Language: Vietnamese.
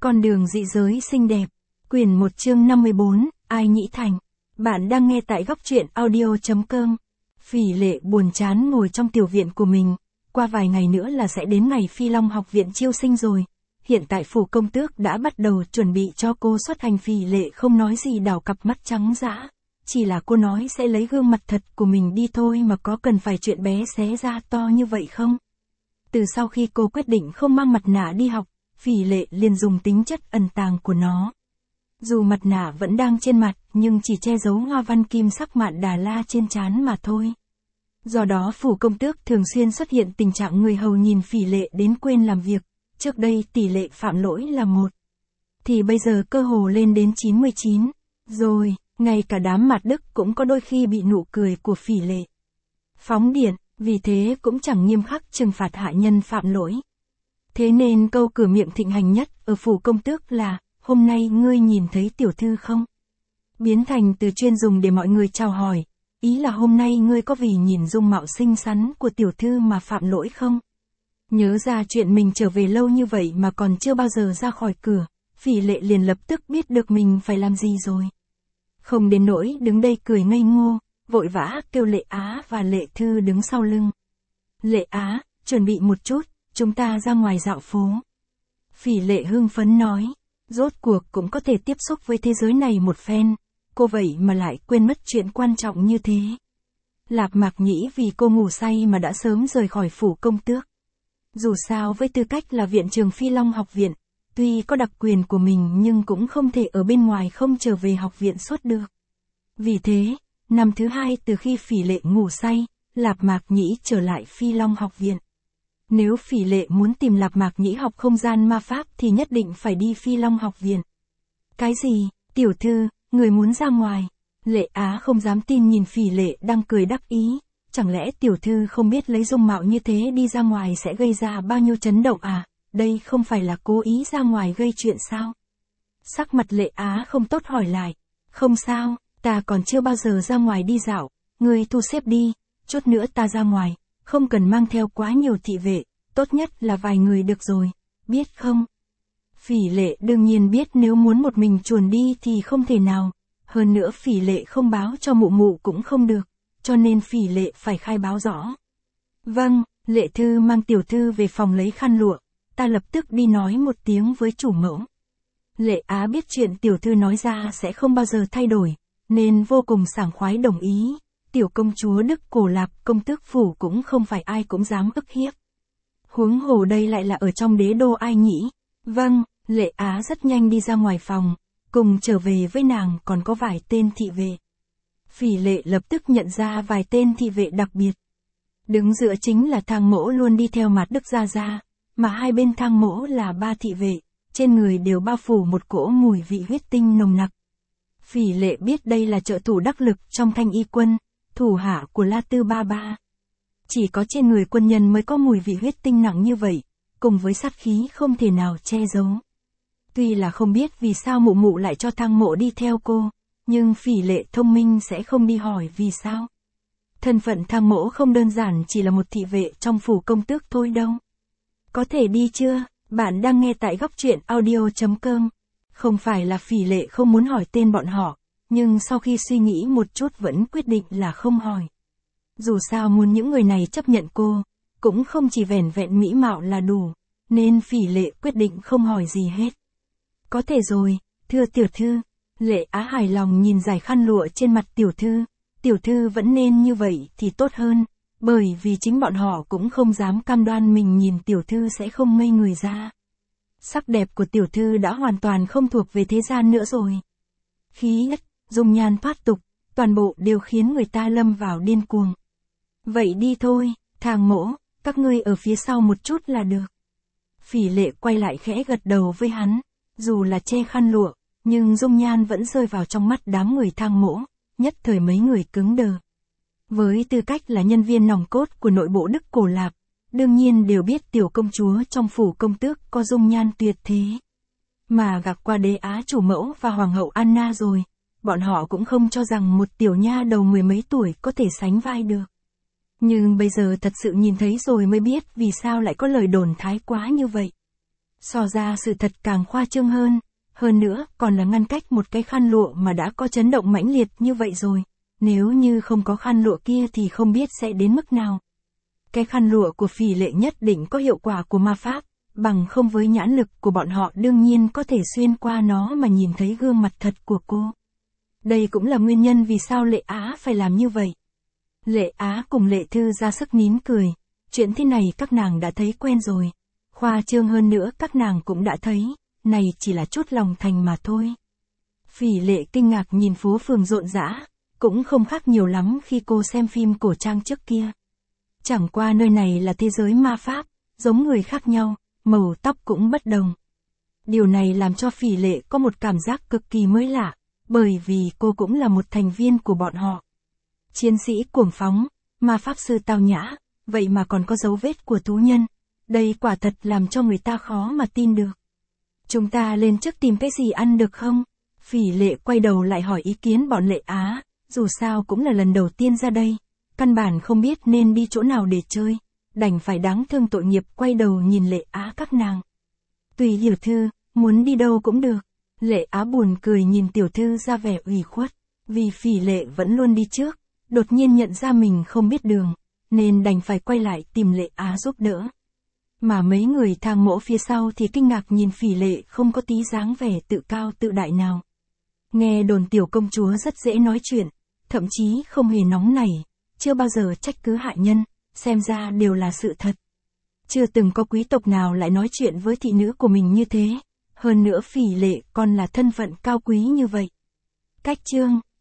Con đường dị giới xinh đẹp. Quyển 1 chương 54, Ai Nhĩ Thành. Bạn đang nghe tại góc truyện audio.com. Phỉ Lệ buồn chán ngồi trong tiểu viện của mình. Qua vài ngày nữa là sẽ đến ngày Phi Long học viện chiêu sinh rồi. Hiện tại phủ công tước đã bắt đầu chuẩn bị cho cô xuất hành. Phỉ Lệ không nói gì, đảo cặp mắt trắng dã. Chỉ là cô nói sẽ lấy gương mặt thật của mình đi thôi, mà có cần phải chuyện bé xé ra to như vậy không? Từ sau khi cô quyết định không mang mặt nạ đi học, Phỉ Lệ liền dùng tính chất ẩn tàng của nó. Dù mặt nạ vẫn đang trên mặt, nhưng chỉ che giấu hoa văn kim sắc mạn Đà La trên trán mà thôi. Do đó phủ công tước thường xuyên xuất hiện tình trạng người hầu nhìn Phỉ Lệ đến quên làm việc. Trước đây tỷ lệ phạm lỗi là 1, thì bây giờ cơ hồ lên đến 99. Rồi, ngay cả đám Mạt Đức cũng có đôi khi bị nụ cười của Phỉ Lệ phóng điện, vì thế cũng chẳng nghiêm khắc trừng phạt hạ nhân phạm lỗi. Thế nên câu cửa miệng thịnh hành nhất ở phủ công tước là, hôm nay ngươi nhìn thấy tiểu thư không? Biến thành từ chuyên dùng để mọi người chào hỏi, ý là hôm nay ngươi có vì nhìn dung mạo xinh xắn của tiểu thư mà phạm lỗi không? Nhớ ra chuyện mình trở về lâu như vậy mà còn chưa bao giờ ra khỏi cửa, Phỉ Lệ liền lập tức biết được mình phải làm gì rồi. Không đến nỗi đứng đây cười ngây ngô, vội vã kêu Lệ Á và Lệ Thư đứng sau lưng. Lệ Á, chuẩn bị một chút, chúng ta ra ngoài dạo phố. Phỉ Lệ hưng phấn nói, rốt cuộc cũng có thể tiếp xúc với thế giới này một phen, cô vậy mà lại quên mất chuyện quan trọng như thế. Lạp Mạc Nhĩ vì cô ngủ say mà đã sớm rời khỏi phủ công tước. Dù sao với tư cách là viện trường Phi Long học viện, tuy có đặc quyền của mình nhưng cũng không thể ở bên ngoài không trở về học viện suốt được. Vì thế, năm thứ 2 từ khi Phỉ Lệ ngủ say, Lạp Mạc Nhĩ trở lại Phi Long học viện. Nếu Phỉ Lệ muốn tìm Lạp Mạc Nhĩ học không gian ma pháp thì nhất định phải đi Phi Long học viện. Cái gì, tiểu thư, người muốn ra ngoài? Lệ Á không dám tin nhìn Phỉ Lệ đang cười đắc ý. Chẳng lẽ tiểu thư không biết lấy dung mạo như thế đi ra ngoài sẽ gây ra bao nhiêu chấn động à? Đây không phải là cố ý ra ngoài gây chuyện sao? Sắc mặt Lệ Á không tốt hỏi lại. Không sao, ta còn chưa bao giờ ra ngoài đi dạo, ngươi thu xếp đi, chút nữa ta ra ngoài, không cần mang theo quá nhiều thị vệ, tốt nhất là vài người được rồi, biết không? Phỉ Lệ đương nhiên biết nếu muốn một mình chuồn đi thì không thể nào, hơn nữa Phỉ Lệ không báo cho mụ mụ cũng không được, cho nên Phỉ Lệ phải khai báo rõ. Vâng, Lệ Thư mang tiểu thư về phòng lấy khăn lụa, ta lập tức đi nói một tiếng với chủ mẫu. Lệ Á biết chuyện tiểu thư nói ra sẽ không bao giờ thay đổi, nên vô cùng sảng khoái đồng ý. Tiểu công chúa Đức Cổ Lạp công tước phủ cũng không phải ai cũng dám ức hiếp. Huống hồ đây lại là ở trong đế đô Ai Nhĩ. Vâng, Lệ Á rất nhanh đi ra ngoài phòng, cùng trở về với nàng còn có vài tên thị vệ. Phỉ Lệ lập tức nhận ra vài tên thị vệ đặc biệt. Đứng giữa chính là Thang Mỗ luôn đi theo Mạt Đức Gia Gia, mà hai bên Thang Mỗ là 3 thị vệ, trên người đều bao phủ một cỗ mùi vị huyết tinh nồng nặc. Phỉ Lệ biết đây là trợ thủ đắc lực trong Thanh Y quân, thủ hạ của La Tư Ba Ba. Chỉ có trên người quân nhân mới có mùi vị huyết tinh nặng như vậy, cùng với sát khí không thể nào che giấu. Tuy là không biết vì sao mụ mụ lại cho Thang Mộ đi theo cô, nhưng Phỉ Lệ thông minh sẽ không đi hỏi vì sao. Thân phận Thang Mộ không đơn giản chỉ là một thị vệ trong phủ công tước thôi đâu. Có thể đi chưa? Bạn đang nghe tại góc truyện audio.com. Không phải là Phỉ Lệ không muốn hỏi tên bọn họ, nhưng sau khi suy nghĩ một chút vẫn quyết định là không hỏi. Dù sao muốn những người này chấp nhận cô, cũng không chỉ vẻn vẹn mỹ mạo là đủ, nên Phỉ Lệ quyết định không hỏi gì hết. Có thể rồi, thưa tiểu thư. Lệ Á hài lòng nhìn dải khăn lụa trên mặt tiểu thư vẫn nên như vậy thì tốt hơn, bởi vì chính bọn họ cũng không dám cam đoan mình nhìn tiểu thư sẽ không ngây người ra. Sắc đẹp của tiểu thư đã hoàn toàn không thuộc về thế gian nữa rồi. Khí chất, dung nhan thoát tục, toàn bộ đều khiến người ta lâm vào điên cuồng. Vậy đi thôi, Thang Mỗ, các ngươi ở phía sau một chút là được. Phỉ Lệ quay lại khẽ gật đầu với hắn, dù là che khăn lụa, nhưng dung nhan vẫn rơi vào trong mắt đám người Thang Mỗ, nhất thời mấy người cứng đờ. Với tư cách là nhân viên nòng cốt của nội bộ Đức Cổ Lạp, đương nhiên đều biết tiểu công chúa trong phủ công tước có dung nhan tuyệt thế. Mà gặp qua đế á chủ mẫu và hoàng hậu Anna rồi, bọn họ cũng không cho rằng một tiểu nha đầu 10 mấy tuổi có thể sánh vai được. Nhưng bây giờ thật sự nhìn thấy rồi mới biết vì sao lại có lời đồn thái quá như vậy. So ra sự thật càng khoa trương hơn nữa còn là ngăn cách một cái khăn lụa mà đã có chấn động mãnh liệt như vậy rồi, nếu như không có khăn lụa kia thì không biết sẽ đến mức nào. Cái khăn lụa của Phỉ Lệ nhất định có hiệu quả của ma pháp, bằng không với nhãn lực của bọn họ đương nhiên có thể xuyên qua nó mà nhìn thấy gương mặt thật của cô. Đây cũng là nguyên nhân vì sao Lệ Á phải làm như vậy. Lệ Á cùng Lệ Thư ra sức nín cười, chuyện thế này các nàng đã thấy quen rồi. Khoa trương hơn nữa các nàng cũng đã thấy, này chỉ là chút lòng thành mà thôi. Phỉ Lệ kinh ngạc nhìn phố phường rộn rã, cũng không khác nhiều lắm khi cô xem phim cổ trang trước kia. Chẳng qua nơi này là thế giới ma pháp, giống người khác nhau, màu tóc cũng bất đồng. Điều này làm cho Phỉ Lệ có một cảm giác cực kỳ mới lạ, bởi vì cô cũng là một thành viên của bọn họ. Chiến sĩ cuồng phóng, ma pháp sư tao nhã, vậy mà còn có dấu vết của thú nhân. Đây quả thật làm cho người ta khó mà tin được. Chúng ta lên trước tìm cái gì ăn được không? Phỉ Lệ quay đầu lại hỏi ý kiến bọn Lệ Á, dù sao cũng là lần đầu tiên ra đây. Căn bản không biết nên đi chỗ nào để chơi, đành phải đáng thương tội nghiệp quay đầu nhìn Lệ Á các nàng. Tùy tiểu thư, muốn đi đâu cũng được. Lệ Á buồn cười nhìn tiểu thư ra vẻ ủy khuất, vì Phỉ Lệ vẫn luôn đi trước, đột nhiên nhận ra mình không biết đường, nên đành phải quay lại tìm Lệ Á giúp đỡ. Mà mấy người thang mỗ phía sau thì kinh ngạc nhìn Phỉ Lệ không có tí dáng vẻ tự cao tự đại nào. Nghe đồn tiểu công chúa rất dễ nói chuyện, thậm chí không hề nóng nảy, chưa bao giờ trách cứ hại nhân, xem ra đều là sự thật. Chưa từng có quý tộc nào lại nói chuyện với thị nữ của mình như thế, hơn nữa Phỉ Lệ còn là thân phận cao quý như vậy. Cách chương